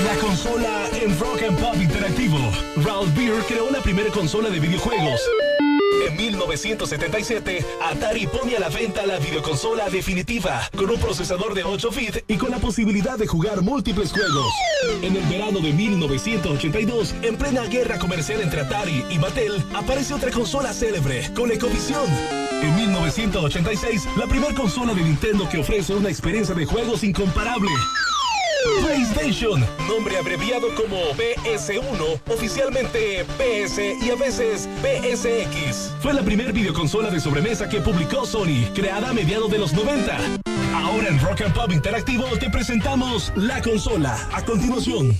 La consola en Rock and Pop Interactivo. Ralph Beer creó la primera consola de videojuegos. En 1977, Atari pone a la venta la videoconsola definitiva, con un procesador de 8 bits y con la posibilidad de jugar múltiples juegos. En el verano de 1982, en plena guerra comercial entre Atari y Mattel, aparece otra consola célebre, ColecoVision. En 1986, la primera consola de Nintendo que ofrece una experiencia de juegos incomparable. PlayStation, nombre abreviado como PS1, oficialmente PS y a veces PSX. Fue la primera videoconsola de sobremesa que publicó Sony, creada a mediados de los 90. Ahora en Rock and Pop Interactivo te presentamos la consola. A continuación.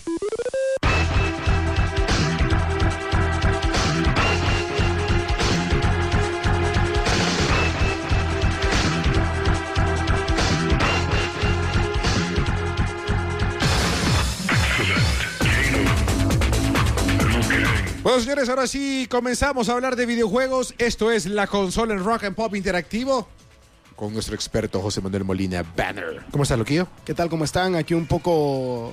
Bueno, señores, ahora sí comenzamos a hablar de videojuegos. Esto es la consola en Rock and Pop Interactivo con nuestro experto José Manuel Molina Banner. ¿Cómo estás, Loquillo? ¿Qué tal? ¿Cómo están? Aquí un poco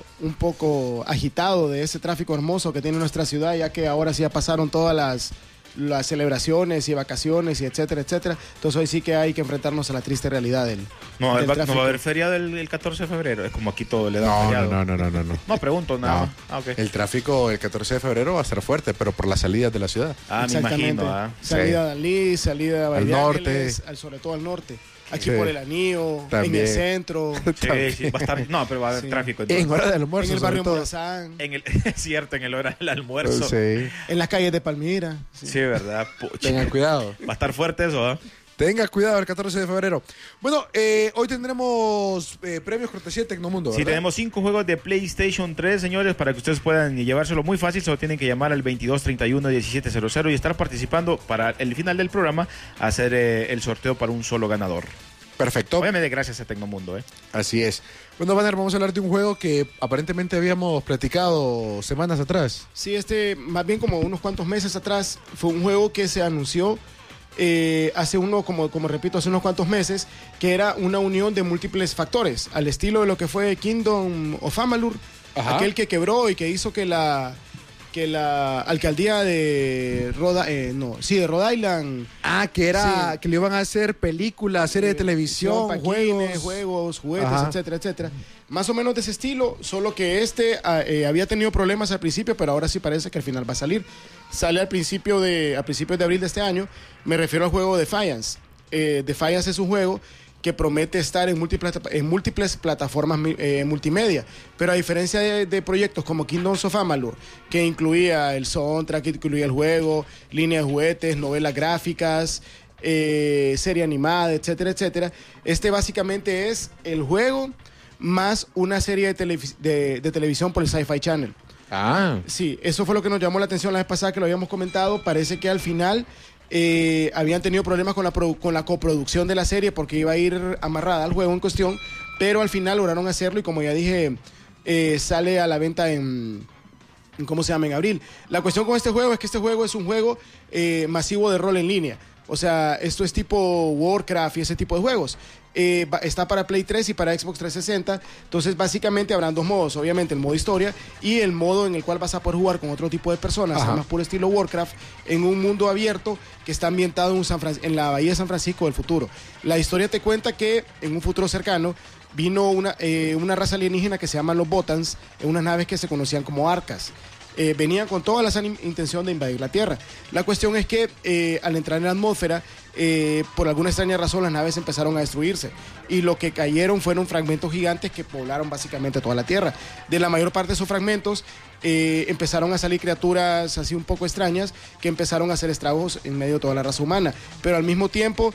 agitado de ese tráfico hermoso que tiene nuestra ciudad, ya que ahora sí ya pasaron todas las celebraciones y vacaciones y etcétera, etcétera. Entonces hoy sí que hay que enfrentarnos a la triste realidad del no va tráfico. a haber feriado el 14 de febrero. Es como aquí todo le da feriado. No. No pregunto nada. No. Okay. El tráfico el 14 de febrero va a estar fuerte, pero por las salidas de la ciudad. Me imagino. Salida de Alí, salida de al norte, sobre todo al norte. Aquí sí. Por el Anillo, También. en el centro. Sí, va a estar. No, pero va a haber tráfico. En hora del almuerzo. En el barrio todo. Morazán. Es cierto, en el hora del almuerzo. Sí. En las calles de Palmira. Sí, verdad. Pucha. Tengan cuidado. Va a estar fuerte eso, ¿eh? Tenga cuidado el 14 de febrero. Bueno, hoy tendremos premios cortesía de Tecnomundo, ¿verdad? Sí, tenemos 5 juegos de PlayStation 3, señores, para que ustedes puedan llevárselo muy fácil. Solo tienen que llamar al 2231-1700 y estar participando para el final del programa hacer el sorteo para un solo ganador. Perfecto. Obviamente gracias a Tecnomundo, ¿eh? Así es. Bueno, Banner, vamos a hablar de un juego que aparentemente habíamos platicado semanas atrás. Sí, más bien como unos cuantos meses atrás, fue un juego que se anunció hace unos cuantos meses, que era una unión de múltiples factores, al estilo de lo que fue Kingdom of Amalur, aquel que quebró y que hizo que la alcaldía de Rhode Island. Que le iban a hacer películas, serie de televisión, juegos, juguetes, etcétera, etcétera. Más o menos de ese estilo, solo que había tenido problemas al principio, pero ahora sí parece que al final va a salir. Sale a principios de abril de este año. Me refiero al juego Defiance. Defiance es un juego que promete estar en múltiples plataformas multimedia. Pero a diferencia de proyectos como Kingdoms of Amalur, que incluía el soundtrack, que incluía el juego, líneas de juguetes, novelas gráficas, serie animada, etcétera, etcétera, básicamente es el juego más una serie de televisión por el Sci-Fi Channel. Sí, eso fue lo que nos llamó la atención la vez pasada que lo habíamos comentado. Parece que al final habían tenido problemas con la coproducción de la serie porque iba a ir amarrada al juego en cuestión, pero al final lograron hacerlo y como ya dije, sale a la venta en abril. La cuestión con este juego es que este juego es un juego masivo de rol en línea. O sea, esto es tipo Warcraft y ese tipo de juegos. Está para Play 3 y para Xbox 360. Entonces, básicamente habrán dos modos. Obviamente, el modo historia y el modo en el cual vas a poder jugar con otro tipo de personas, más puro estilo Warcraft, en un mundo abierto que está ambientado en la bahía de San Francisco del futuro. La historia te cuenta que en un futuro cercano vino una raza alienígena que se llama los Botans, en unas naves que se conocían como arcas. Venían con toda la intención de invadir la Tierra. La cuestión es que al entrar en la atmósfera, por alguna extraña razón las naves empezaron a destruirse y lo que cayeron fueron fragmentos gigantes que poblaron básicamente toda la Tierra. De la mayor parte de esos fragmentos empezaron a salir criaturas así un poco extrañas que empezaron a hacer estragos en medio de toda la raza humana, pero al mismo tiempo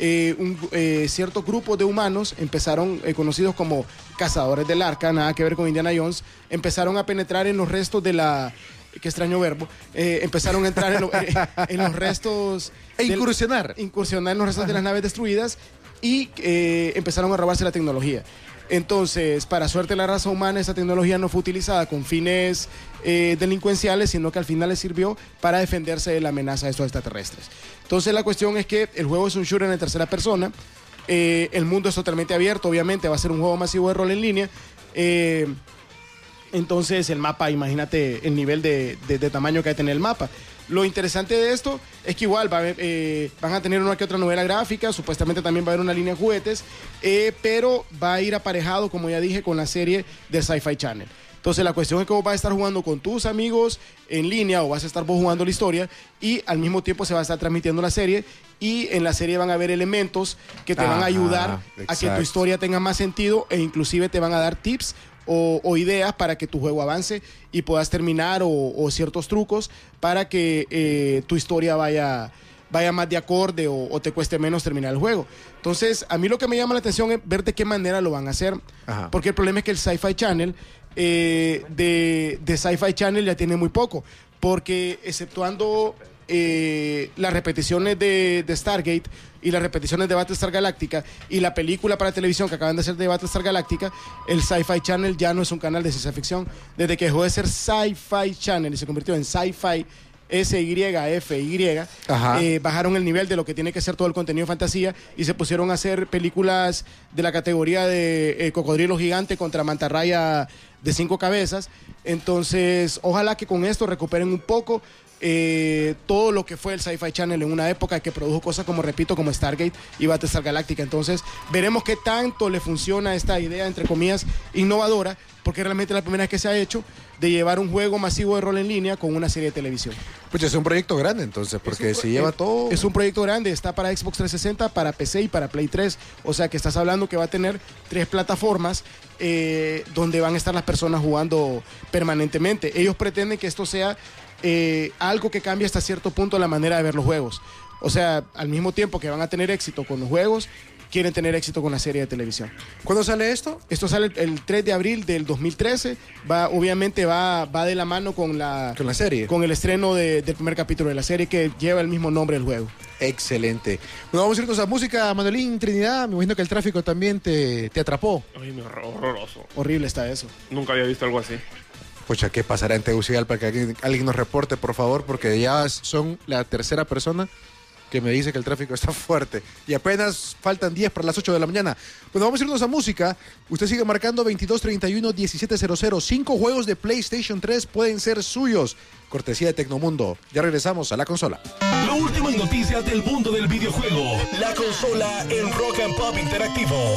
cierto grupo de humanos empezaron, conocidos como cazadores del arca, nada que ver con Indiana Jones, empezaron a penetrar en los restos de la... Qué extraño verbo. Empezaron a entrar en los restos... incursionar en los restos de las naves destruidas y empezaron a robarse la tecnología. Entonces, para suerte de la raza humana, esa tecnología no fue utilizada con fines delincuenciales, sino que al final les sirvió para defenderse de la amenaza de estos extraterrestres. Entonces, la cuestión es que el juego es un shooter en tercera persona. El mundo es totalmente abierto, obviamente va a ser un juego masivo de rol en línea. Entonces el mapa, imagínate el nivel de tamaño que va a tener el mapa. Lo interesante de esto es que igual van a tener una que otra novela gráfica, supuestamente también va a haber una línea de juguetes, pero va a ir aparejado, como ya dije, con la serie de Sci-Fi Channel. Entonces la cuestión es que vos vas a estar jugando con tus amigos en línea o vas a estar vos jugando la historia y al mismo tiempo se va a estar transmitiendo la serie y en la serie van a haber elementos que te van a ayudar a que tu historia tenga más sentido e inclusive te van a dar tips o ideas para que tu juego avance y puedas terminar o ciertos trucos para que tu historia vaya más de acorde o te cueste menos terminar el juego. Entonces, a mí lo que me llama la atención es ver de qué manera lo van a hacer. Ajá. Porque el problema es que el Sci-Fi Channel, de Sci-Fi Channel ya tiene muy poco. Porque exceptuando las repeticiones de Stargate y las repeticiones de Battlestar Galactica y la película para televisión que acaban de hacer de Battlestar Galactica, el Sci-Fi Channel ya no es un canal de ciencia ficción. Desde que dejó de ser Sci-Fi Channel y se convirtió en Sci-Fi SYFY, bajaron el nivel de lo que tiene que ser todo el contenido de fantasía y se pusieron a hacer películas de la categoría de cocodrilo gigante contra mantarraya de 5 cabezas. Entonces, ojalá que con esto recuperen un poco todo lo que fue el Sci-Fi Channel en una época que produjo cosas como, repito, como Stargate y Battlestar Galactica. Entonces, veremos qué tanto le funciona esta idea, entre comillas, innovadora, porque realmente es la primera vez que se ha hecho de llevar un juego masivo de rol en línea con una serie de televisión. Pues es un proyecto grande entonces, porque se lleva todo... Es un proyecto grande, está para Xbox 360, para PC y para Play 3, o sea que estás hablando que va a tener 3 plataformas donde van a estar las personas jugando permanentemente. Ellos pretenden que esto sea algo que cambie hasta cierto punto la manera de ver los juegos. O sea, al mismo tiempo que van a tener éxito con los juegos, quieren tener éxito con la serie de televisión. ¿Cuándo sale esto? Esto sale el 3 de abril del 2013. Obviamente va de la mano con la serie. Con el estreno del primer capítulo de la serie que lleva el mismo nombre del juego. Excelente. Bueno, vamos a irnos a música, Manuelín Trinidad. Me imagino que el tráfico también te atrapó. Ay, horroroso. Horrible está eso. Nunca había visto algo así. Pucha, ¿qué pasará en Tegucigalpa? Que alguien nos reporte, por favor, porque ya son la tercera persona que me dice que el tráfico está fuerte y apenas faltan 10 para las 8 de la mañana. Bueno, vamos a irnos a música. Usted sigue marcando 2231-1700. 5 juegos de PlayStation 3 pueden ser suyos. Cortesía de Tecnomundo. Ya regresamos a la consola. Lo último en noticias del mundo del videojuego. La consola en Rock and Pop Interactivo.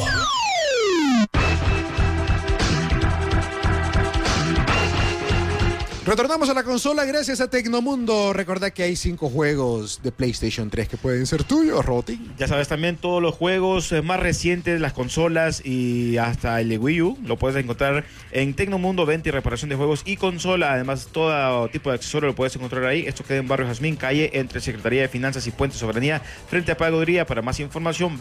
Retornamos a la consola gracias a Tecnomundo. Recordad que hay 5 juegos de PlayStation 3 que pueden ser tuyos, Rotin. Ya sabes, también todos los juegos más recientes, las consolas y hasta el de Wii U, lo puedes encontrar en Tecnomundo, venta y reparación de juegos y consola. Además, todo tipo de accesorios lo puedes encontrar ahí. Esto queda en Barrio Jazmín, calle entre Secretaría de Finanzas y Puente Soberanía, frente a Pagaduría. Para más información,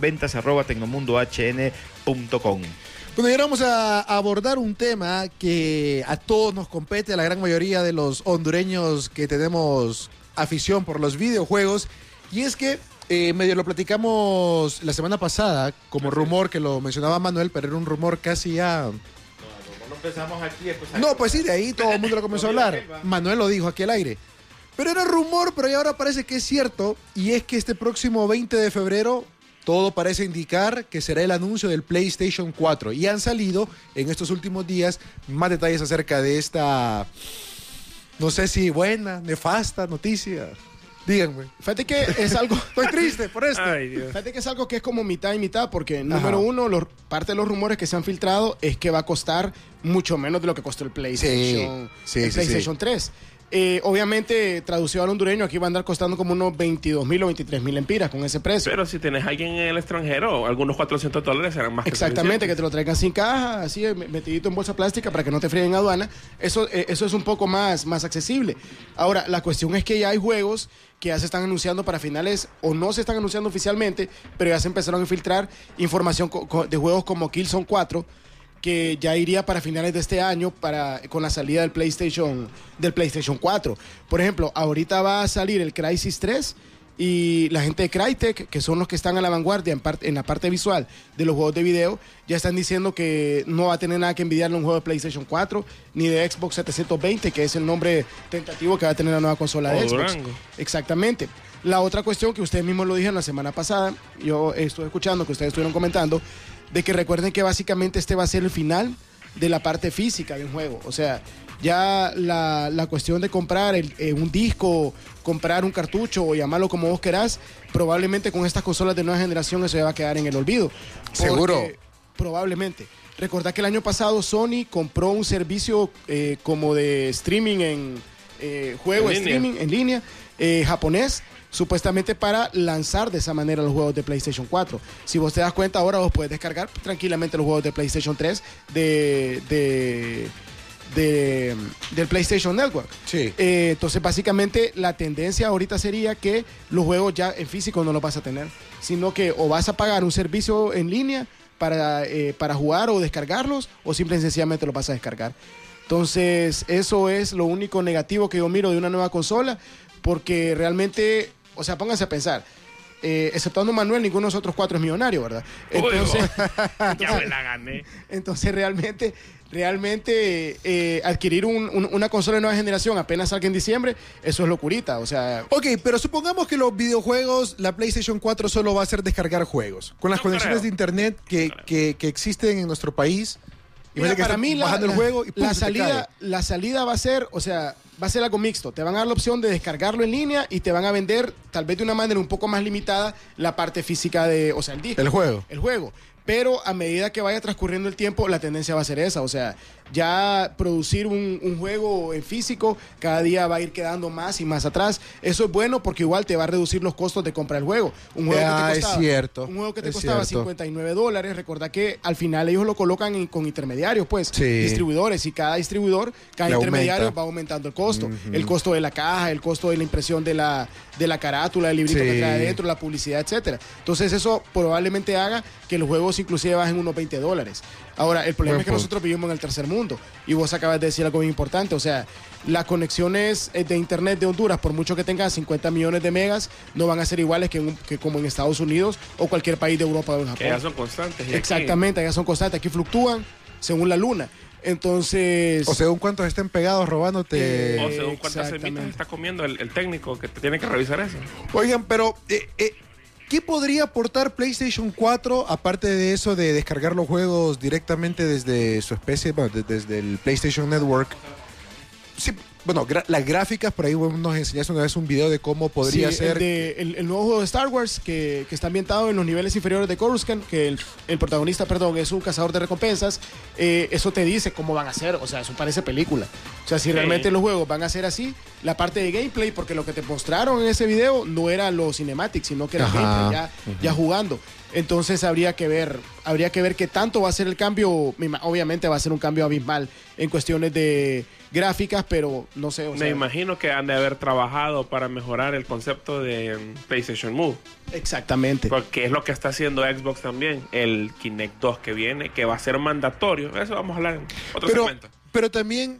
ventas@tecnomundohn.com. Bueno, y ahora vamos a abordar un tema que a todos nos compete, a la gran mayoría de los hondureños que tenemos afición por los videojuegos, y es que medio lo platicamos la semana pasada como rumor, que lo mencionaba Manuel, pero era un rumor casi ya... No empezamos aquí, después aquí. No, pues sí, de ahí todo el mundo lo comenzó a hablar. Manuel lo dijo aquí al aire. Pero era rumor, pero ya ahora parece que es cierto, y es que este próximo 20 de febrero... todo parece indicar que será el anuncio del PlayStation 4. Y han salido en estos últimos días más detalles acerca de esta, no sé si buena, nefasta noticia. Díganme. Fíjate que es algo... Estoy triste por esto. Ay, Dios. Fíjate que es algo que es como mitad y mitad, porque número uno, parte de los rumores que se han filtrado es que va a costar mucho menos de lo que costó el PlayStation, PlayStation 3. Obviamente, traducido al hondureño, aquí va a andar costando como unos 22,000 o 23,000 lempiras con ese precio. Pero si tienes a alguien en el extranjero, algunos $400 serán más que exactamente, que te lo traigan sin caja, así metidito en bolsa plástica para que no te fríen en aduana. Eso es un poco más accesible. Ahora, la cuestión es que ya hay juegos que ya se están anunciando para finales, o no se están anunciando oficialmente, pero ya se empezaron a filtrar información de juegos como Killzone 4, que ya iría para finales de este año con la salida del PlayStation 4. Por ejemplo, ahorita va a salir el Crysis 3 y la gente de Crytek, que son los que están a la vanguardia en la parte visual de los juegos de video, ya están diciendo que no va a tener nada que envidiarle a un juego de PlayStation 4 ni de Xbox 720, que es el nombre tentativo que va a tener la nueva consola de Xbox. Durango. Exactamente. La otra cuestión que ustedes mismos lo dijeron la semana pasada, yo estuve escuchando que ustedes estuvieron comentando, de que recuerden que básicamente este va a ser el final de la parte física de un juego. O sea, ya la cuestión de comprar un disco, comprar un cartucho o llamarlo como vos querás, probablemente con estas consolas de nueva generación eso ya va a quedar en el olvido. ¿Seguro? Probablemente. Recordá que el año pasado Sony compró un servicio como de streaming juego en streaming en línea japonés, supuestamente para lanzar de esa manera los juegos de PlayStation 4. Si vos te das cuenta, ahora vos puedes descargar tranquilamente los juegos de PlayStation 3 del PlayStation Network. Sí. Entonces, básicamente, la tendencia ahorita sería que los juegos ya en físico no los vas a tener, sino que o vas a pagar un servicio en línea para jugar o descargarlos, o simple y sencillamente los vas a descargar. Entonces, eso es lo único negativo que yo miro de una nueva consola, porque realmente, o sea, pónganse a pensar, exceptuando Manuel, ninguno de nosotros cuatro es millonario, ¿verdad? Entonces, Ya me la gané. entonces realmente adquirir una consola de nueva generación apenas salga en diciembre, eso es locurita, o sea... Ok, pero supongamos que los videojuegos, la PlayStation 4 solo va a ser descargar juegos. Con las No conexiones creo. de internet que existen en nuestro país. Mira, que para estás mí bajando el juego y ¡pum! la se te cae. salida va a ser, o sea, va a ser algo mixto. Te van a dar la opción de descargarlo en línea y te van a vender, tal vez de una manera un poco más limitada, la parte física o sea, el disco. El juego. El juego. Pero a medida que vaya transcurriendo el tiempo, la tendencia va a ser esa. O sea, ya producir un juego en físico cada día va a ir quedando más y más atrás. Eso es bueno porque igual te va a reducir los costos de comprar el juego. Un juego Es cierto. Un juego que te Es costaba cierto. $59. Recordá que al final ellos lo colocan con intermediarios, pues, Sí. distribuidores. Y cada distribuidor, cada Le intermediario aumenta. va aumentando el costo. El costo de la caja, el costo de la impresión de la carátula, el librito Sí. que trae adentro, la publicidad, etcétera. Entonces eso probablemente haga que los juegos inclusive bajen unos $20. Ahora, el problema Buen es que punto. nosotros vivimos en el tercer mundo y vos acabas de decir algo muy importante, o sea, las conexiones de internet de Honduras, por mucho que tengan 50 millones de megas, no van a ser iguales que como en Estados Unidos o cualquier país de Europa o en Japón. Que ya son constantes. y aquí- Exactamente, allá son constantes, aquí fluctúan según la luna. Entonces... O según cuántos estén pegados robándote. O según cuántas Exactamente. semitas está comiendo el técnico que te tiene que revisar eso. Oigan, pero ¿qué podría aportar PlayStation 4 aparte de eso de descargar los juegos directamente desde su especie, bueno, desde el PlayStation Network? Sí, bueno, las gráficas, por ahí vos nos enseñaste una vez un video de cómo podría Sí, ser. el nuevo juego de Star Wars que está ambientado en los niveles inferiores de Coruscant, que el protagonista, es un cazador de recompensas. Eso te dice cómo van a ser, o sea, eso parece película. O sea, si realmente los juegos van a ser así, la parte de gameplay, porque lo que te mostraron en ese video no era lo cinematic, sino que era Ajá. gameplay, ya jugando. Entonces habría que ver qué tanto va a ser el cambio. Obviamente va a ser un cambio abismal en cuestiones de gráficas, pero no sé. Me imagino que han de haber trabajado para mejorar el concepto de PlayStation Move. Exactamente. Porque es lo que está haciendo Xbox también. El Kinect 2 que viene, que va a ser mandatorio. Eso vamos a hablar en otro segmento. Pero también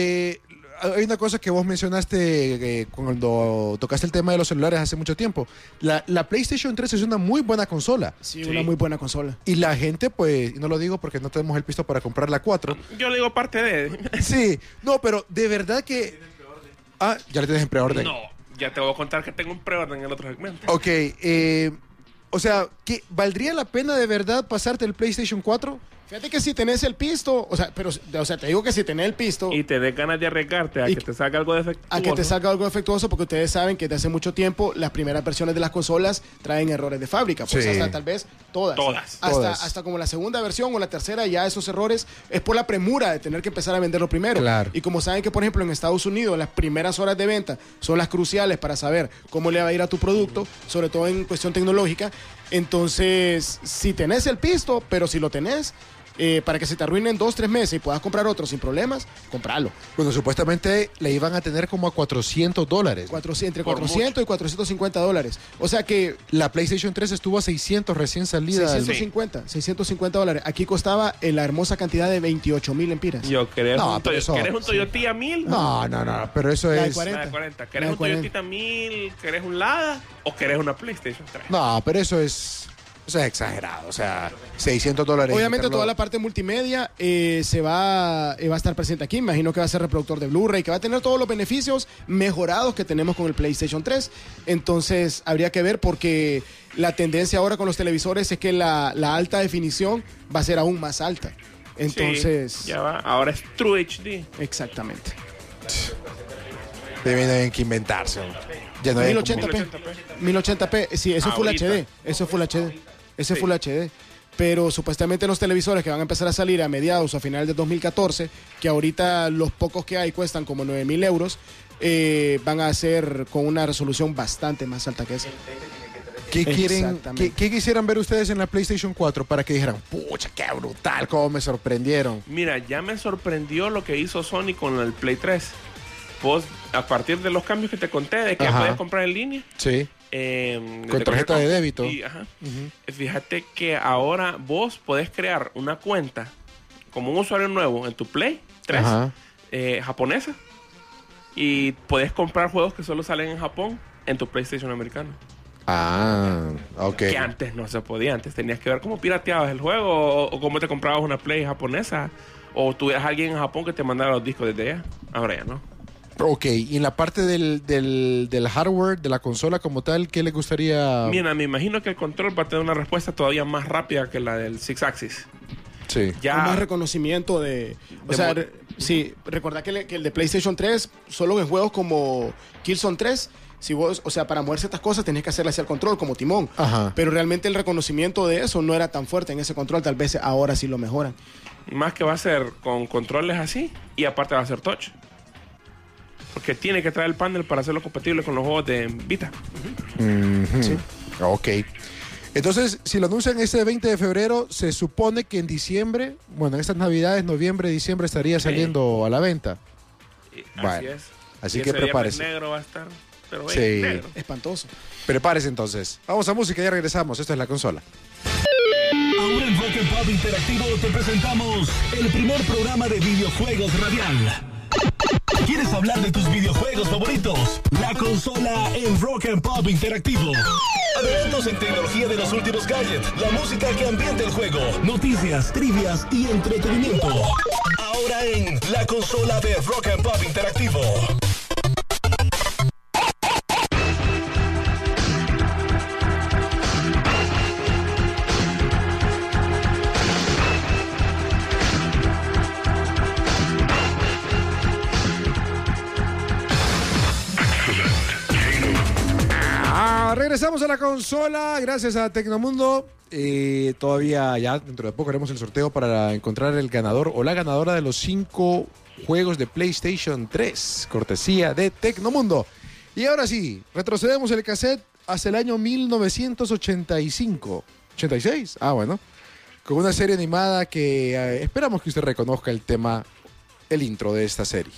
hay una cosa que vos mencionaste cuando tocaste el tema de los celulares hace mucho tiempo. La PlayStation 3 es una muy buena consola. Sí, Sí. una muy buena consola. Y la gente, pues, y no lo digo porque no tenemos el pisto para comprar la 4. Yo le digo parte de... Sí, no, pero de verdad que... Ah, ya le tienes en preorden. No, ya te voy a contar que tengo un preorden en el otro segmento. Ok, o sea, ¿que ¿valdría la pena de verdad pasarte el PlayStation 4? Fíjate que si tenés el pisto, te digo que si tenés el pisto, Y te des ganas de arriesgarte a Y- que te salga algo defectuoso. a que te salga algo defectuoso, porque ustedes saben que desde hace mucho tiempo las primeras versiones de las consolas traen errores de fábrica, pues Sí. hasta tal vez todas. Todas. Hasta como la segunda versión o la tercera, ya esos errores es por la premura de tener que empezar a venderlo primero. Claro. Y como saben que, por ejemplo, en Estados Unidos las primeras horas de venta son las cruciales para saber cómo le va a ir a tu producto, sobre todo en cuestión tecnológica, entonces si tenés el pisto, pero si lo tenés, para que se te arruinen 2-3 meses y puedas comprar otro sin problemas, compralo. Bueno, supuestamente le iban a tener como a $400. Entre Por 400 y $450. O sea que La PlayStation 3 estuvo a 600 recién salida. 650 dólares. Aquí costaba la hermosa cantidad de 28,000 lempiras. Yo, ¿querés No, un, pero eso- ¿querés un Toyota 1000? No, pero eso La de es... 40. La de 40. La ¿Querés de un 40. Toyota 1000? ¿Querés un Lada? ¿O querés una PlayStation 3? No, pero eso es exagerado. O sea, $600. Obviamente meterlo- toda la parte multimedia va a estar presente aquí. Imagino que va a ser reproductor de Blu-ray, que va a tener todos los beneficios mejorados que tenemos con el PlayStation 3. Entonces habría que ver, porque la tendencia ahora con los televisores es que la alta definición va a ser aún más alta. Entonces... Sí, ya va. Ahora es True HD. Exactamente. Tienen que inventarse. Ya no hay 1080p. 1080p. Sí, eso es Full Ahorita. HD. Eso es Full HD. Ese es Full HD. Pero supuestamente los televisores que van a empezar a salir a mediados o a finales de 2014, que ahorita los pocos que hay cuestan como 9.000 euros, van a ser con una resolución bastante más alta que esa. ¿Qué quieren, Exactamente. qué quisieran ver ustedes en la PlayStation 4 para que dijeran, pucha, qué brutal, cómo me sorprendieron? Mira, ya me sorprendió lo que hizo Sony con el Play 3. Vos, a partir de los cambios que te conté, de que Ajá. puedes comprar en línea. Sí. Con tarjeta de débito. Ajá. Fíjate que ahora vos podés crear una cuenta como un usuario nuevo en tu Play 3 Ajá. Japonesa y podés comprar juegos que solo salen en Japón en tu PlayStation americano. Ah, ok. Que antes no se podía. Antes tenías que ver cómo pirateabas el juego o cómo te comprabas una Play japonesa o tuvieras alguien en Japón que te mandara los discos desde allá. Ahora ya no. Ok, y en la parte del hardware, de la consola como tal, ¿qué le gustaría? Mira, me imagino que el control va a tener una respuesta todavía más rápida que la del Six Axis. Sí. Ya Con más reconocimiento sí, recordá que el de PlayStation 3, solo en juegos como Killzone 3, si vos, para mover ciertas cosas tenés que hacerle hacia el control, como timón. Ajá. Pero realmente el reconocimiento de eso no era tan fuerte en ese control, tal vez ahora sí lo mejoran. más que va a ser con controles así y aparte va a ser touch. Porque tiene que traer el panel para hacerlo compatible con los juegos de Vita. Sí. Ok. Entonces, si lo anuncian este 20 de febrero, se supone que en diciembre, bueno, en estas navidades, noviembre, diciembre, estaría saliendo a la venta. Así Bueno, es. así Y que ese viernes prepárese. negro va a estar. Pero Sí. negro. Espantoso. Prepárese entonces. Vamos a música y ya regresamos. Esto es La Consola. Ahora en Rock and Pop Interactivo te presentamos el primer programa de videojuegos radial. ¿Quieres hablar de tus videojuegos favoritos? La Consola en Rock and Pop Interactivo. Adelantos en tecnología de los últimos gadgets, la música que ambienta el juego, noticias, trivias y entretenimiento. Ahora en La Consola de Rock and Pop Interactivo. Regresamos a La Consola, gracias a Tecnomundo. Todavía ya dentro de poco haremos el sorteo para encontrar el ganador o la ganadora de los 5 juegos de PlayStation 3, cortesía de Tecnomundo. Y ahora sí, retrocedemos el cassette hasta el año 1985. ¿86? Ah, bueno. Con una serie animada que esperamos que usted reconozca el tema, el intro de esta serie.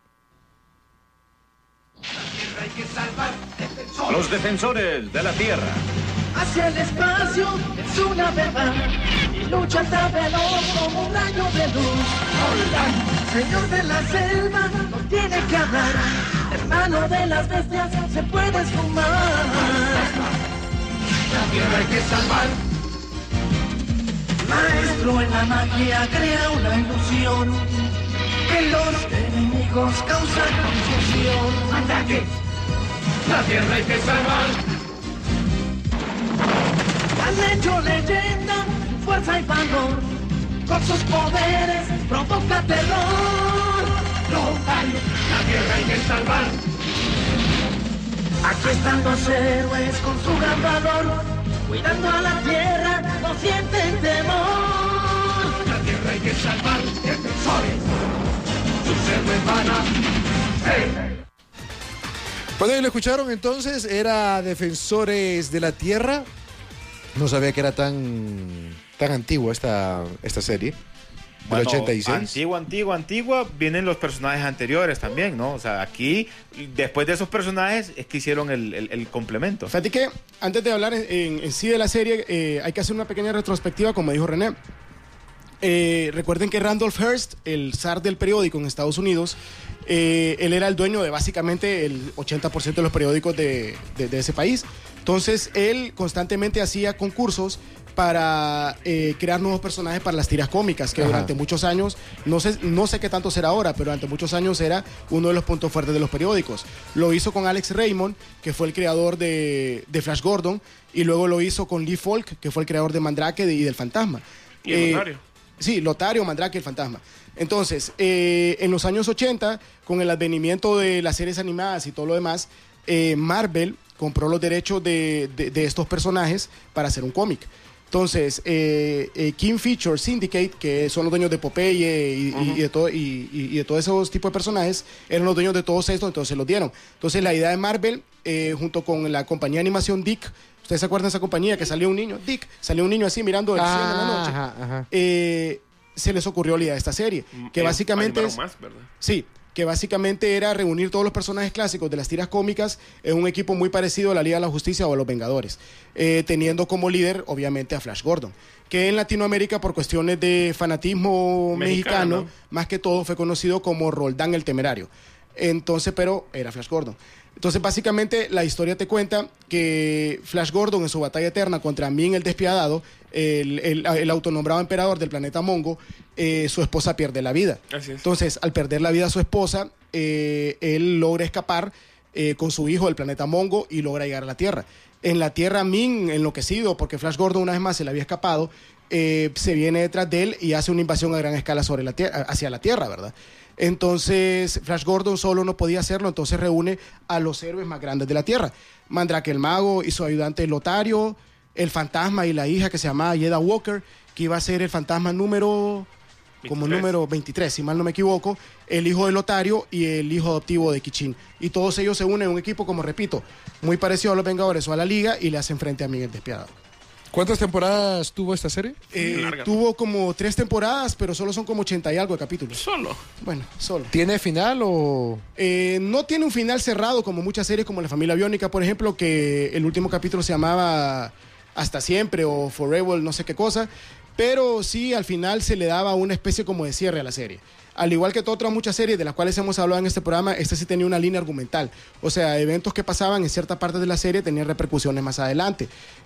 Los defensores de la Tierra. Hacia el espacio es una verdad y lucha tan veloz como un rayo de luz. Señor de la selva no tiene que hablar, hermano de las bestias se puede esfumar. La tierra hay que salvar. Maestro en la magia crea una ilusión que los enemigos causan confusión. ¡Ataque! La tierra hay que salvar. Han hecho leyenda, fuerza y valor. Con sus poderes provoca terror. Lotario, la tierra hay que salvar. Aquí están los héroes con su gran valor. Cuidando a la tierra, no sienten temor. La tierra hay que salvar, defensores. Sus héroes van a... ¡Hey! Bueno, y lo escucharon entonces, era Defensores de la Tierra. No sabía que era tan antigua esta serie. Del 86. Antigua, vienen los personajes anteriores también, ¿no? O sea, aquí, después de esos personajes, es que hicieron el complemento. Fíjate que antes de hablar en sí de la serie, hay que hacer una pequeña retrospectiva, como dijo René. Recuerden que Randolph Hearst, el zar del periódico en Estados Unidos, él era el dueño de básicamente el 80% de los periódicos de ese país. Entonces, él constantemente hacía concursos para crear nuevos personajes para las tiras cómicas, que durante muchos años, no sé qué tanto será ahora, pero durante muchos años era uno de los puntos fuertes de los periódicos. Lo hizo con Alex Raymond, que fue el creador de Flash Gordon, y luego lo hizo con Lee Falk, que fue el creador de Mandrake y del Fantasma. Y el Notario. Sí, Lotario, Mandrake, el fantasma. Entonces, en los años 80, con el advenimiento de las series animadas y todo lo demás, Marvel compró los derechos de estos personajes para hacer un cómic. Entonces, King Feature Syndicate, que son los dueños de Popeye y de todos esos tipos de personajes, eran los dueños de todos estos, entonces se los dieron. Entonces, la idea de Marvel, junto con la compañía de animación Dick, ¿ustedes se acuerdan de esa compañía que salió un niño? Dick, salió un niño así mirando el cielo en la noche. Ajá. Se les ocurrió la idea de esta serie, que básicamente es... Más, ¿verdad? Sí, que básicamente era reunir todos los personajes clásicos de las tiras cómicas en un equipo muy parecido a la Liga de la Justicia o a los Vengadores, teniendo como líder, obviamente, a Flash Gordon, que en Latinoamérica, por cuestiones de fanatismo mexicano, más que todo fue conocido como Roldán el Temerario. Entonces, pero era Flash Gordon. Entonces, básicamente, la historia te cuenta que Flash Gordon, en su batalla eterna contra Ming el Despiadado, el autonombrado emperador del planeta Mongo, su esposa pierde la vida. Así es. Entonces, al perder la vida a su esposa, él logra escapar con su hijo del planeta Mongo y logra llegar a la Tierra. En la Tierra, Ming, enloquecido porque Flash Gordon una vez más se le había escapado, se viene detrás de él y hace una invasión a gran escala sobre la tierra, hacia la Tierra, ¿verdad? Entonces, Flash Gordon solo no podía hacerlo, entonces reúne a los héroes más grandes de la Tierra. Mandrake el Mago y su ayudante Lotario, el fantasma y la hija que se llamaba Yeda Walker, que iba a ser el fantasma número 23, si mal no me equivoco, el hijo de Lotario y el hijo adoptivo de Kichin. Y todos ellos se unen en un equipo, como repito, muy parecido a los Vengadores o a la Liga, y le hacen frente a Miguel Despiadado. ¿Cuántas temporadas tuvo esta serie? Tuvo como 3 temporadas, pero solo son como 80 y algo de capítulos. Solo. Bueno, solo. ¿Tiene final o...? No tiene un final cerrado como muchas series como La Familia Biónica, por ejemplo, que el último capítulo se llamaba Hasta Siempre o Forever, no sé qué cosa, pero sí al final se le daba una especie como de cierre a la serie. Al igual que todas otras muchas series de las cuales hemos hablado en este programa, esta sí tenía una línea argumental. O sea, eventos que pasaban en cierta parte de la serie tenían repercusiones más adelante.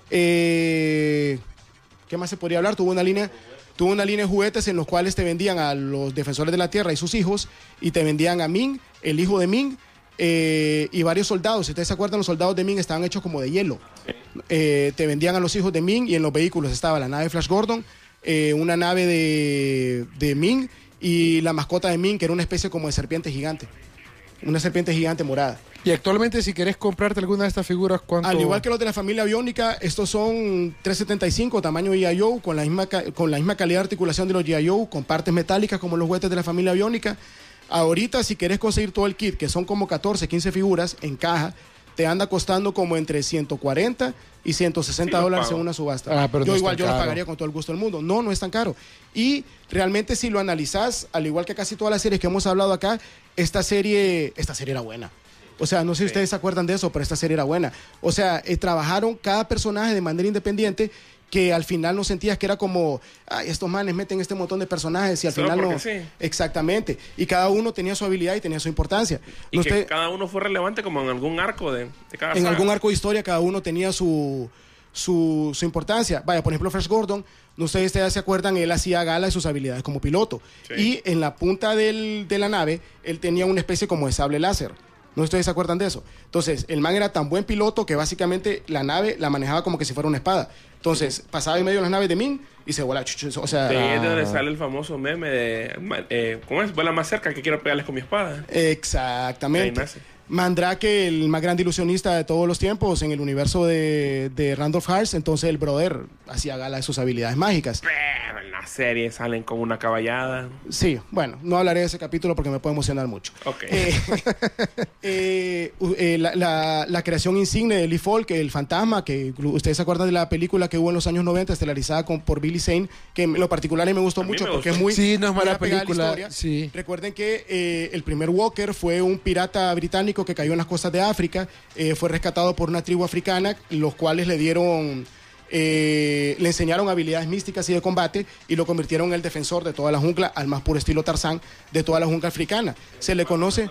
¿Qué más se podría hablar? Tuvo una línea de juguetes en los cuales te vendían a los defensores de la Tierra y sus hijos, y te vendían a Ming, el hijo de Ming, y varios soldados. Si ustedes se acuerdan, los soldados de Ming estaban hechos como de hielo. Te vendían a los hijos de Ming, y en los vehículos estaba la nave Flash Gordon, una nave de Ming, y la mascota de Ming, que era una especie como de serpiente gigante. Una serpiente gigante morada. Y actualmente, si querés comprarte alguna de estas figuras, ¿cuánto? Al igual que los de la familia Biónica, estos son 375, tamaño G.I. Joe, con la misma calidad de articulación de los G.I. Joe, con partes metálicas como los juguetes de la familia Biónica. Ahorita, si querés conseguir todo el kit, que son como 14, 15 figuras en caja, te anda costando como entre 140 y 160 dólares en una subasta. Pero yo no lo pagaría con todo el gusto del mundo. No es tan caro. Y realmente, si lo analizás, al igual que casi todas las series que hemos hablado acá, esta serie era buena. O sea, no sé si ustedes se acuerdan de eso, pero esta serie era buena. O sea, trabajaron cada personaje de manera independiente, que al final no sentías que era como, ay, estos manes meten este montón de personajes y al final no. Sí. Exactamente. Y cada uno tenía su habilidad y tenía su importancia. Y que cada uno fue relevante como en algún arco de cada En saga. algún arco de historia cada uno tenía su importancia. Vaya, por ejemplo, Flash Gordon, no sé si ustedes se acuerdan, él hacía gala de sus habilidades como piloto. Sí. Y en la punta de la nave, él tenía una especie como de sable láser. ¿No ustedes se acuerdan de eso? Entonces, el man era tan buen piloto que básicamente la nave la manejaba como que si fuera una espada. Entonces, pasaba en medio de las naves de Ming y se volaba. O sea, de ahí es donde sale el famoso meme de ¿cómo es? Vuela más cerca que quiero pegarles con mi espada. Exactamente. De ahí nace. Mandrake, el más grande ilusionista de todos los tiempos en el universo de Randolph Hearts, entonces el brother hacía gala de sus habilidades mágicas. Pero en la serie salen con una caballada. Sí, bueno, no hablaré de ese capítulo porque me puede emocionar mucho. Ok. La creación insigne de Lee Falk, el fantasma, que ustedes se acuerdan de la película que hubo en los años 90, estelarizada por Billy Zane, que en lo particular a mí me gustó mucho porque es muy... Sí, no es mala muy apegada a la película. historia. Sí. Recuerden que el primer Walker fue un pirata británico que cayó en las costas de África, fue rescatado por una tribu africana, los cuales le enseñaron habilidades místicas y de combate y lo convirtieron en el defensor de toda la jungla, al más puro estilo Tarzán de toda la jungla africana. Se le conoce...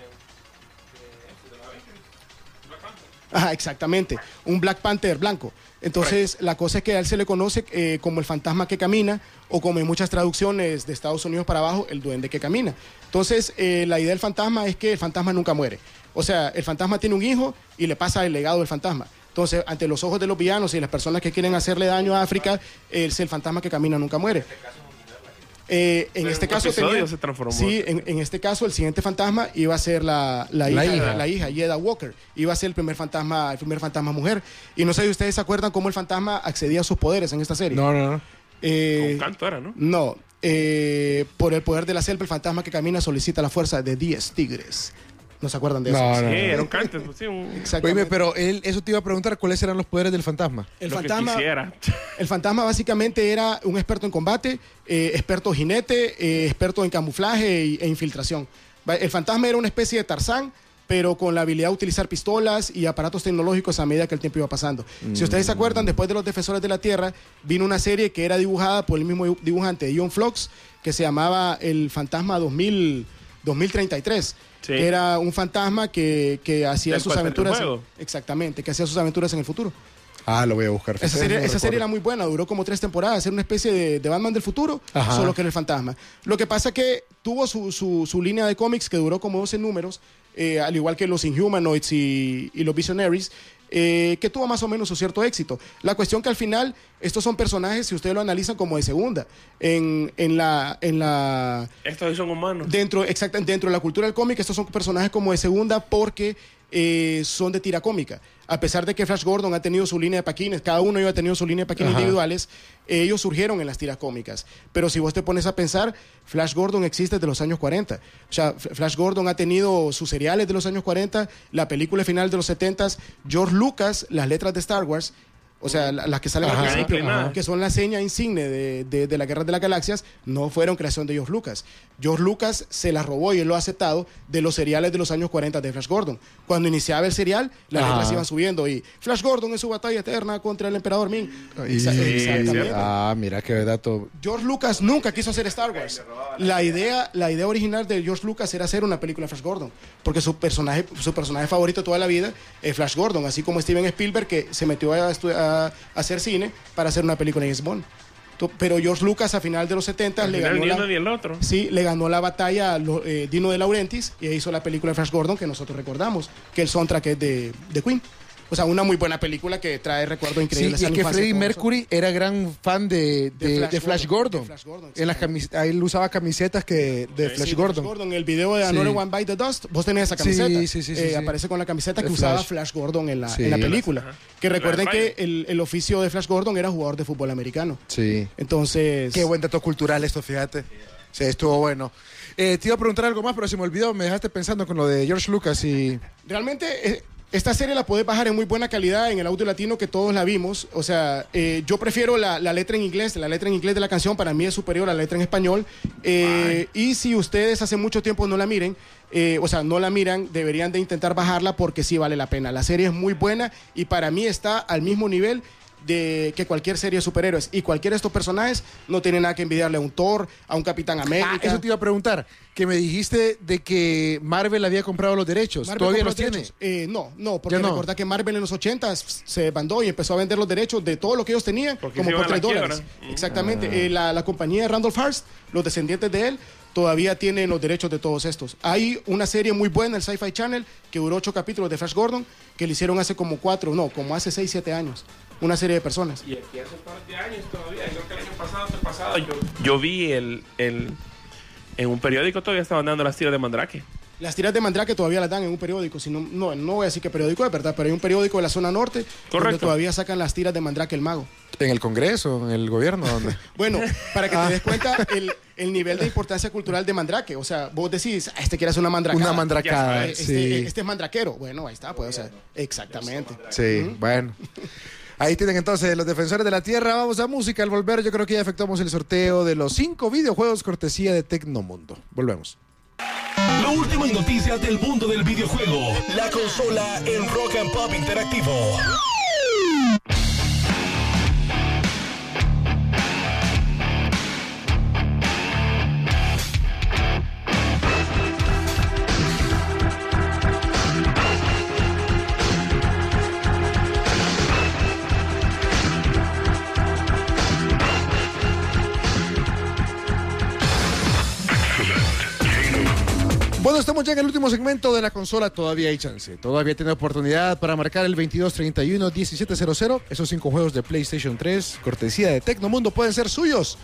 Exactamente, un Black Panther blanco. Entonces, la cosa es que a él se le conoce como el fantasma que camina, o como en muchas traducciones de Estados Unidos para abajo, el duende que camina. Entonces, la idea del fantasma es que el fantasma nunca muere. O sea, el fantasma tiene un hijo y le pasa el legado del fantasma. Entonces, ante los ojos de los villanos y las personas que quieren hacerle daño a África, el fantasma que camina nunca muere. En este caso se transformó. Sí, en este caso el siguiente fantasma iba a ser la hija, Yeda Walker. Iba a ser el primer fantasma mujer. Y no sé si ustedes se acuerdan cómo el fantasma accedía a sus poderes en esta serie. No. Con canto era, ¿no? No. Por el poder de la selva, el fantasma que camina solicita la fuerza de 10 tigres. ¿No se acuerdan de eso? Sí, era un canto. Sí, Oíme, pero eso te iba a preguntar, ¿cuáles eran los poderes del fantasma? El fantasma básicamente era un experto en combate, experto jinete, experto en camuflaje e infiltración. El fantasma era una especie de Tarzán, pero con la habilidad de utilizar pistolas y aparatos tecnológicos a medida que el tiempo iba pasando. Si ustedes se acuerdan, después de Los Defensores de la Tierra, vino una serie que era dibujada por el mismo dibujante, John Phlox, que se llamaba El Fantasma 2033. Sí. Era un fantasma que hacía sus aventuras. Exactamente, que hacía sus aventuras en el futuro. Lo voy a buscar. Esa serie era muy buena, duró como 3 temporadas, era una especie de Batman del futuro, solo que era el fantasma. Lo que pasa que tuvo su línea de cómics que duró como 12 números, al igual que los Inhumanoids y los Visionaries, que tuvo más o menos un cierto éxito. La cuestión que al final estos son personajes, si ustedes lo analizan, como de segunda estos son humanos dentro de la cultura del cómic. Estos son personajes como de segunda porque son de tira cómica. A pesar de que Flash Gordon ha tenido su línea de paquines, cada uno ha tenido su línea de paquines individuales, ellos surgieron en las tiras cómicas. Pero si vos te pones a pensar, Flash Gordon existe desde los años 40. O sea, Flash Gordon ha tenido sus seriales de los años 40, la película final de los 70s, George Lucas, las letras de Star Wars, o sea, las que salen al principio, que son la seña insigne de la Guerra de las Galaxias, no fueron creación de George Lucas. George Lucas se las robó y él lo ha aceptado de los seriales de los años 40 de Flash Gordon. Cuando iniciaba el serial, las letras iban subiendo y Flash Gordon en su batalla eterna contra el emperador Ming. Exactamente. Mira qué dato. George Lucas nunca quiso hacer Star Wars. La idea original de George Lucas era hacer una película de Flash Gordon, porque su personaje favorito toda la vida es Flash Gordon, así como Steven Spielberg, que se metió a hacer cine para hacer una película de James Bond. Pero George Lucas a final de los 70 le ganó la batalla a Dino De Laurentiis y hizo la película de Flash Gordon que nosotros recordamos, que el soundtrack es de Queen. O sea, una muy buena película que trae recuerdos increíbles. Sí, y es que Freddie Mercury era gran fan de Flash Gordon. Él usaba camisetas de Flash Gordon. En el video de Another One Bite the Dust, vos tenés esa camiseta. Sí. Aparece con la camiseta que usaba Flash Gordon en la película. Que recuerden que el oficio de Flash Gordon era jugador de fútbol americano. Sí. Entonces... Qué buen dato cultural esto, fíjate. Sí, estuvo bueno. Te iba a preguntar algo más, pero se me olvidó. Me dejaste pensando con lo de George Lucas y... Realmente... Esta serie la podés bajar en muy buena calidad en el audio latino que todos la vimos. O sea, yo prefiero la letra en inglés. La letra en inglés de la canción para mí es superior a la letra en español. Y si ustedes hace mucho tiempo no la miren, no la miran, deberían de intentar bajarla porque sí vale la pena. La serie es muy buena y para mí está al mismo nivel de que cualquier serie de superhéroes, y cualquiera de estos personajes no tiene nada que envidiarle a un Thor, a un Capitán América. Eso te iba a preguntar, que me dijiste de que Marvel había comprado los derechos. ¿Todavía los tiene? No, porque recordá que Marvel en los 80 se bandó y empezó a vender los derechos de todo lo que ellos tenían, porque como por $3. Exactamente. La compañía de Randolph Hearst, los descendientes de él, todavía tienen los derechos de todos estos. Hay una serie muy buena, el Sci-Fi Channel, que duró 8 capítulos de Flash Gordon, que le hicieron hace como hace 6, 7 años. Una serie de personas. Y hace un par de años todavía, creo que el año pasado, yo vi en un periódico todavía estaban dando las tiras de Mandrake. Las tiras de Mandrake todavía las dan en un periódico, no voy a decir qué periódico es, ¿verdad? Pero hay un periódico de la zona norte donde todavía sacan las tiras de Mandrake el mago. ¿En el Congreso? ¿En el gobierno? ¿Dónde? Bueno, para que te des cuenta el nivel de importancia cultural de Mandrake. O sea, vos decís, este quiere hacer una mandracada. Una mandracada, este es mandraquero. Bueno, ahí está, pues, o sea, exactamente. Sí, bueno. Ahí tienen entonces los Defensores de la Tierra. Vamos a música. Al volver, yo creo que ya efectuamos el sorteo de los 5 videojuegos cortesía de Tecnomundo. Volvemos. Lo último en noticias del mundo del videojuego. La consola en Rock and Pop Interactivo. Bueno, estamos ya en el último segmento de la consola. Todavía hay chance. Todavía tiene oportunidad para marcar el 2231-1700. Esos 5 juegos de PlayStation 3, cortesía de Tecnomundo, pueden ser suyos.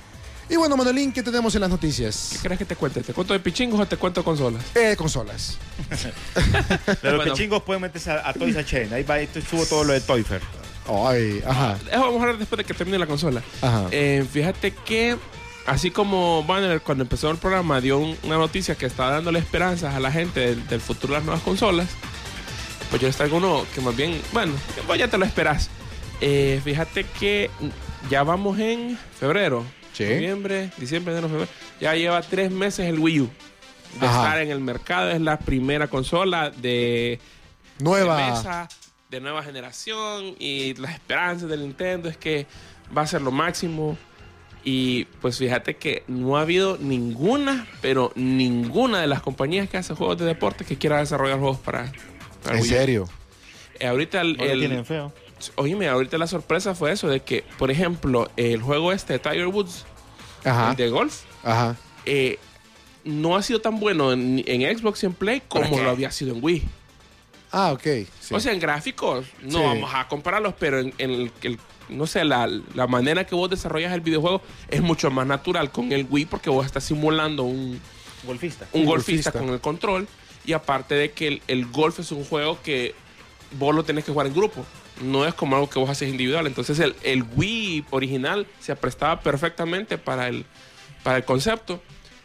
Y bueno, Manolín, ¿qué tenemos en las noticias? ¿Qué crees que te cuente? ¿Te cuento de pichingos o te cuento de consolas? Consolas. Pero los Bueno. pichingos pueden meterse a Toys R Chain. Ahí va, subo todo lo de Toy Fair. Ay, ajá. Eso vamos a hablar después de que termine la consola. Ajá. Fíjate que, así como Banner cuando empezó el programa dio una noticia que está dándole esperanzas a la gente del futuro de las nuevas consolas, pues yo les traigo uno que más bien, bueno, pues ya te lo esperas. Fíjate que ya vamos en febrero, Sí. noviembre, diciembre, enero, febrero. Ya lleva 3 meses el Wii U de Ajá. estar en el mercado. Es la primera consola de Nueva. mesa, de nueva generación, y las esperanzas del Nintendo es que va a ser lo máximo. Y pues fíjate que no ha habido ninguna, pero ninguna de las compañías que hacen juegos de deporte que quiera desarrollar juegos para ¿En Wii U. serio? Ahorita No lo tienen feo. Oíme, ahorita la sorpresa fue eso, de que, por ejemplo, el juego de Tiger Woods, Ajá. el de golf, Ajá. no ha sido tan bueno en Xbox y en Play como lo había sido en Wii. Ah, ok. Sí. O sea, en gráficos no Sí. vamos a compararlos, pero en no sé, la manera que vos desarrollas el videojuego es mucho más natural con el Wii, porque vos estás simulando un Golfista. golfista con el control, y aparte de que el golf es un juego que vos lo tenés que jugar en grupo. No es como algo que vos haces individual. Entonces el Wii original se prestaba perfectamente para el concepto,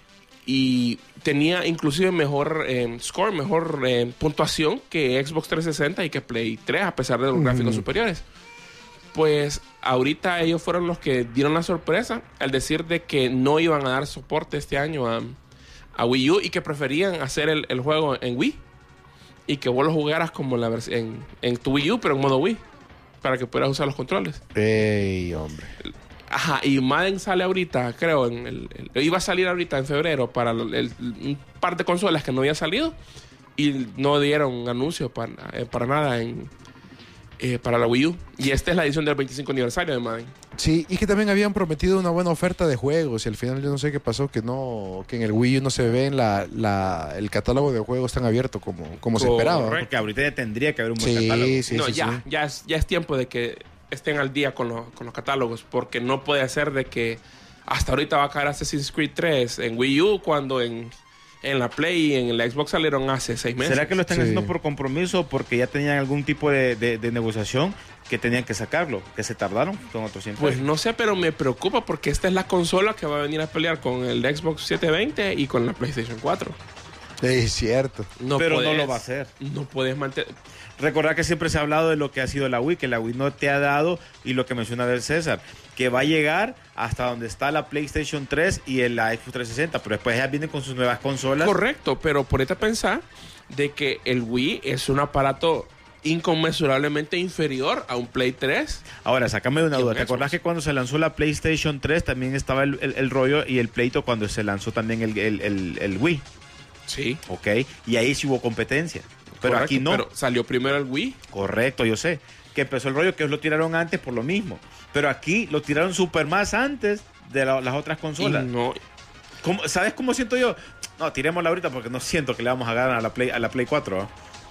y tenía inclusive mejor score, mejor puntuación que Xbox 360 y que Play 3, a pesar de los gráficos superiores. Pues ahorita ellos fueron los que dieron la sorpresa al decir de que no iban a dar soporte este año a Wii U, y que preferían hacer el juego en Wii, y que vos lo jugaras como en tu Wii U, pero en modo Wii, para que pudieras usar los controles. Ey, hombre. Ajá, y Madden sale ahorita, creo, iba a salir ahorita en febrero para un par de consolas que no había salido, y no dieron anuncio para nada para la Wii U. Y esta es la edición del 25 aniversario de Madden. Sí, y que también habían prometido una buena oferta de juegos, y al final yo no sé qué pasó, que en el Wii U no se ve el catálogo de juegos tan abierto como se esperaba. Correcto. Porque ahorita ya tendría que haber un buen Sí, catálogo. sí, No, sí, ya, sí. ya es tiempo de que estén al día con los catálogos, porque no puede ser de que hasta ahorita va a caer Assassin's Creed 3 en Wii U, cuando en la Play y en la Xbox salieron hace 6 meses. ¿Será que lo están Sí. haciendo por compromiso o porque ya tenían algún tipo de negociación que tenían que sacarlo? Que se tardaron con otros tiempos. Pues no sé, pero me preocupa porque esta es la consola que va a venir a pelear con el Xbox 720 y con la PlayStation 4. Es cierto. Pero no lo va a hacer. No puedes mantener. Recordar que siempre se ha hablado de lo que ha sido la Wii, que la Wii no te ha dado, y lo que menciona del César, que va a llegar hasta donde está la PlayStation 3 y la Xbox 360, pero después ya viene con sus nuevas consolas. Correcto, pero por esta pensar de que el Wii es un aparato inconmensurablemente inferior a un Play 3. Ahora, sácame de una Y un duda. ¿Te Xbox. acordás que cuando se lanzó la PlayStation 3 también estaba el rollo y el pleito cuando se lanzó también el Wii? Sí. Ok, y ahí sí hubo competencia. Pero Correcto, aquí no. Pero salió primero el Wii. Correcto, yo sé. Que empezó el rollo que ellos lo tiraron antes por lo mismo. Pero aquí lo tiraron súper más antes de las otras consolas. Y no, ¿Sabes cómo siento yo? No, tirémosla ahorita porque no siento que le vamos a ganar a la Play 4. ¿eh?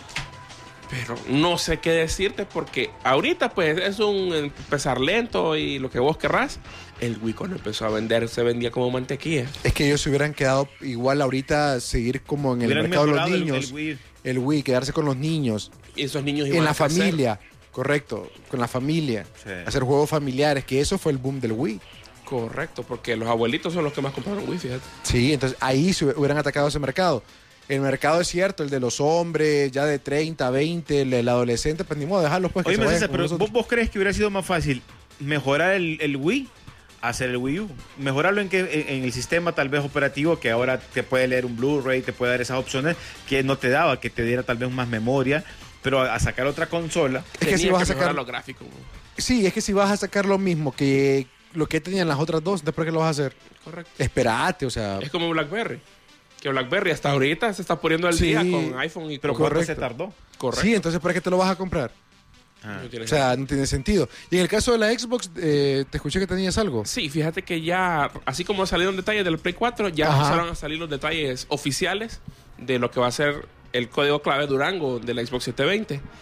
pero no sé qué decirte, porque ahorita pues es un empezar lento y lo que vos querrás. El Wii cuando empezó a vender se vendía como mantequilla. Es que ellos se hubieran quedado igual ahorita, seguir como en el Hubieran mercado de los mejorado niños. Wii. El Wii, quedarse con los niños. Y esos niños En iban la a crecer. familia, correcto, con la familia. Sí. Hacer juegos familiares, que eso fue el boom del Wii. Correcto, porque los abuelitos son los que más compraron Wii, fíjate. Sí, entonces ahí se hubieran atacado ese mercado. El mercado es cierto, el de los hombres, ya de 30, 20, el adolescente, pues ni modo, dejarlos pues que Oye, se vayan César, con pero nosotros. ¿vos crees que hubiera sido más fácil mejorar el Wii, hacer el Wii U? Mejorarlo en el sistema tal vez operativo, que ahora te puede leer un Blu-ray, te puede dar esas opciones que no te daba, que te diera tal vez más memoria, pero a sacar otra consola. Es que si Tenía vas a mejorar sacar, los gráficos. sí, es que si vas a sacar lo mismo que lo que tenían las otras dos, después que lo vas a hacer, Correcto. esperate, o sea, Es como BlackBerry. Que BlackBerry hasta ahorita se está poniendo al Sí, día con iPhone y Pero con... ¿cuánto correcto. se tardó? Correcto. sí, entonces ¿para qué te lo vas a comprar? Ah. No tiene O sea, no tiene sentido. Y en el caso de la Xbox, te escuché que tenías algo. Sí, fíjate que ya, así como salieron detalles del Play 4, ya Ajá. empezaron a salir los detalles oficiales de lo que va a ser el código clave Durango de la Xbox 720.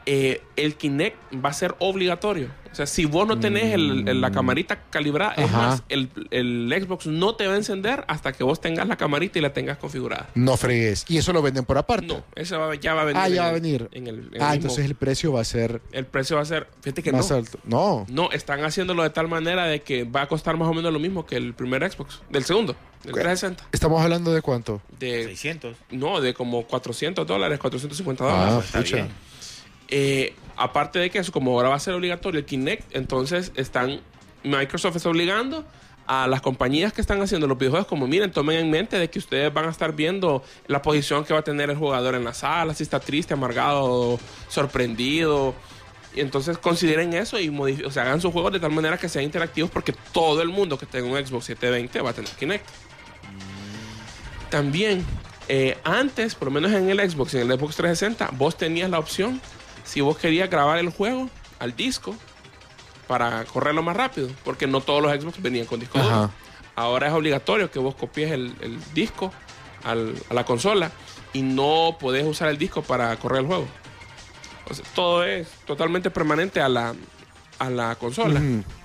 el Kinect va a ser obligatorio. O sea, si vos no tenés la camarita calibrada, es más, el Xbox no te va a encender hasta que vos tengas la camarita y la tengas configurada. No fregues. ¿Y eso lo venden por aparte? No, eso ya va a venir. Ya va a venir. Entonces el precio va a ser... El precio va a ser... Fíjate que más alto. No. No, están haciéndolo de tal manera de que va a costar más o menos lo mismo que el primer Xbox. Del segundo, del 360. ¿Estamos hablando de cuánto? De 600. No, de como $400, $450. Ah, pucha. Aparte de que eso, como ahora va a ser obligatorio el Kinect, entonces Microsoft está obligando a las compañías que están haciendo los videojuegos como, miren, tomen en mente de que ustedes van a estar viendo la posición que va a tener el jugador en la sala, si está triste, amargado, sorprendido. Y entonces consideren eso y hagan sus juegos de tal manera que sean interactivos, porque todo el mundo que tenga un Xbox 720 va a tener Kinect. También, antes, por lo menos en el Xbox 360, vos tenías la opción, si vos querías grabar el juego al disco para correrlo más rápido, porque no todos los Xbox venían con disco duro. Ahora es obligatorio que vos copies el disco a la consola y no podés usar el disco para correr el juego. O sea, todo es totalmente permanente a la consola.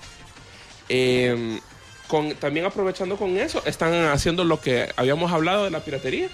También aprovechando con eso, están haciendo lo que habíamos hablado de la piratería.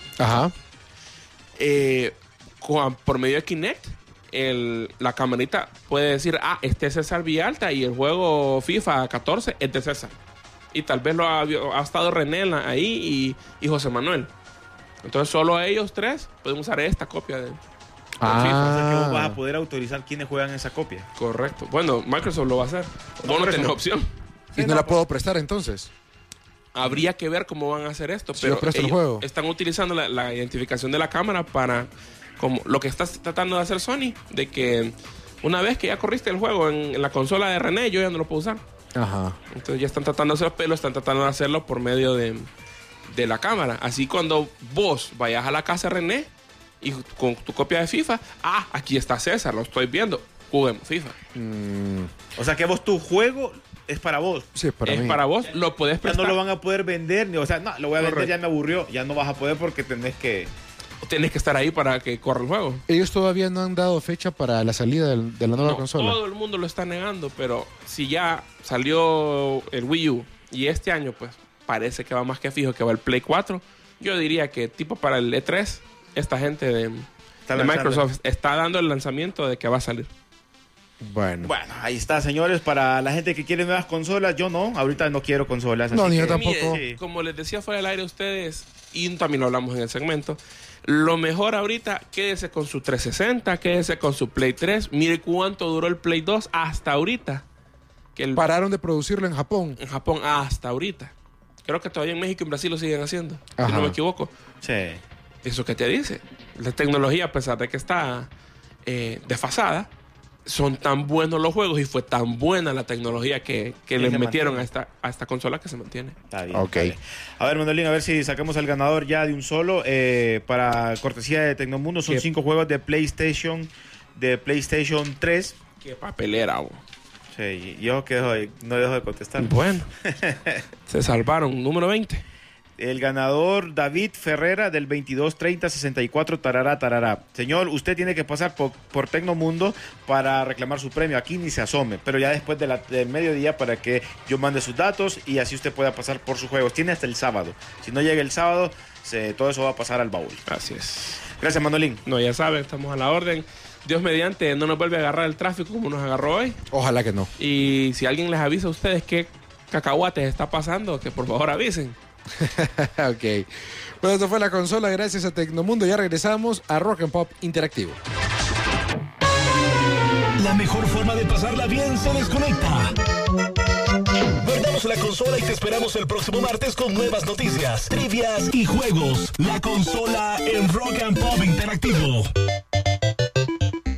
Por medio de Kinect, la camarita puede decir, este es César Villalta y el juego FIFA 14 es de César. Y tal vez lo ha estado René ahí y José Manuel. Entonces solo ellos tres pueden usar esta copia de FIFA. O sea que vos vas a poder autorizar quiénes juegan esa copia. Correcto. Bueno, Microsoft lo va a hacer. Vos no tenés opción. ¿Y no la puedo prestar entonces? Habría que ver cómo van a hacer esto. Si pero el juego. Están utilizando la identificación de la cámara para... como lo que está tratando de hacer Sony, de que una vez que ya corriste el juego en la consola de René, yo ya no lo puedo usar. Entonces ya están tratando de hacerlo, pero están tratando de hacerlo por medio de la cámara. Así cuando vos vayas a la casa de René y con tu copia de FIFA, aquí está César, lo estoy viendo, juguemos FIFA. O sea que vos tu juego es para vos. Sí, es para mí. Para vos, lo podés prestar. Ya no lo van a poder vender, o sea, no, lo voy a vender, ya me aburrió, ya no vas a poder porque tenés que estar ahí para que corra el juego. Ellos todavía no han dado fecha para la salida de la nueva consola. Todo el mundo lo está negando, pero si ya salió el Wii U y este año pues parece que va más que fijo que va el Play 4, yo diría que tipo para el E3 esta gente de Microsoft está dando el lanzamiento de que va a salir. Bueno, ahí está, señores, para la gente que quiere nuevas consolas. Yo no, ahorita no quiero consolas. No, ni yo tampoco. Como les decía fuera del aire a ustedes, y también lo hablamos en el segmento, lo mejor ahorita, quédese con su 360, quédese con su Play 3. Mire cuánto duró el Play 2 hasta ahorita. Pararon de producirlo en Japón. En Japón hasta ahorita. Creo que todavía en México y en Brasil lo siguen haciendo, si no me equivoco. Sí. ¿Eso qué te dice? La tecnología, a pesar de que está desfasada, son tan buenos los juegos y fue tan buena la tecnología que le metieron a esta consola que se mantiene. Está bien. Ok. Vale. A ver, Manolín, a ver si sacamos al ganador ya de un solo. Para cortesía de Tecnomundo, son 5 juegos de PlayStation 3. Qué papelera, bo. Sí, yo no dejo de contestar. Bueno, se salvaron. Número 20. El ganador, David Ferrera, del 223064 tarará. Señor, usted tiene que pasar por Tecnomundo para reclamar su premio. Aquí ni se asome, pero ya después del mediodía para que yo mande sus datos y así usted pueda pasar por sus juegos. Tiene hasta el sábado. Si no llega el sábado, todo eso va a pasar al baúl. Así es. Gracias, Manolín. No, ya saben, estamos a la orden. Dios mediante, no nos vuelve a agarrar el tráfico como nos agarró hoy. Ojalá que no. Y si alguien les avisa a ustedes qué cacahuates está pasando, que por favor avisen. Ok. Bueno, esto fue la consola gracias a Tecnomundo. Ya regresamos a Rock and Pop Interactivo. La mejor forma de pasarla bien se desconecta. Guardamos la consola y te esperamos el próximo martes con nuevas noticias, trivias y juegos. La consola en Rock and Pop Interactivo.